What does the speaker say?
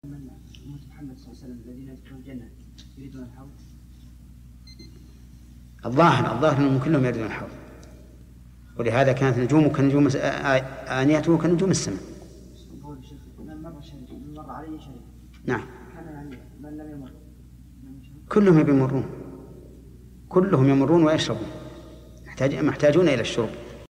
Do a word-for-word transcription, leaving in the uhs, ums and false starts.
محمد صلى الله عليه وسلم الذين يدخلون الجنة يريدون الحوض. الظاهر الظاهر أنهم كلهم يريدون الحوض، ولهذا كانت نجومه كنجوم آنيته كنجوم السماء. مر عليه شيء. نعم. كان يعني من لم يمر. كلهم يمرون، كلهم يمرون ويشربون، محتاجون إلى الشرب.